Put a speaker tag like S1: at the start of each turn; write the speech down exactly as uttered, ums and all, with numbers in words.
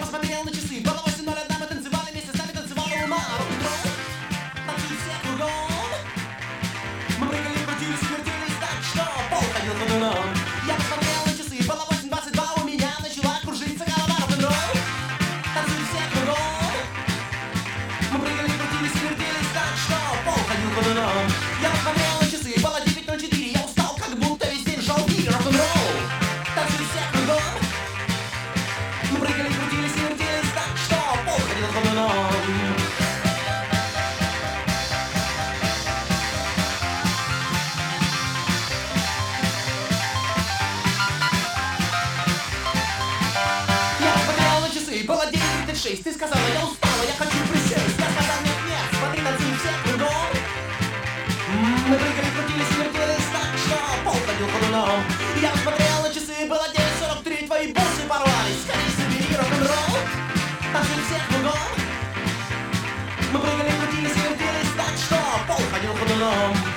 S1: посмотрел на часы, было восемь ноль один, мы танцевали вместе, с нами танцевала луна. Рок-н-ролл, танцуют все кругом. Мы прыгали, крутились, вертелись так, что пол ходил ходуном. Я посмотрел на часы, было восемь двадцать два, у меня начала кружиться голова. Рок-н-ролл, танцуют все кругом. Мы прыгали, крутились, вертелись так, что пол ходил ходуном. Я посмотрел на часы, было девять ноль четыре, я устал, как будто весь день жал в мире. Рок-н-ролл, танцуют все кругом. Мы прыгали, крутились и вертелись так, что пол ходил ходуном. Я посмотрел на часы, было девять тридцать шесть. Ты сказала, я устала, я хочу присесть. Я сказал, нет, нет, смотри, танцуют все кругом. Мы прыгали, крутились и вертелись так, что пол ходил ходуном. Я посмотрел на часы, было девять сорок три, твои бусы порвались. Скорей собери рок-н-ролл, танцуют все кругом. Мы прыгали, крутились и вертелись так, что пол ходил ходуном.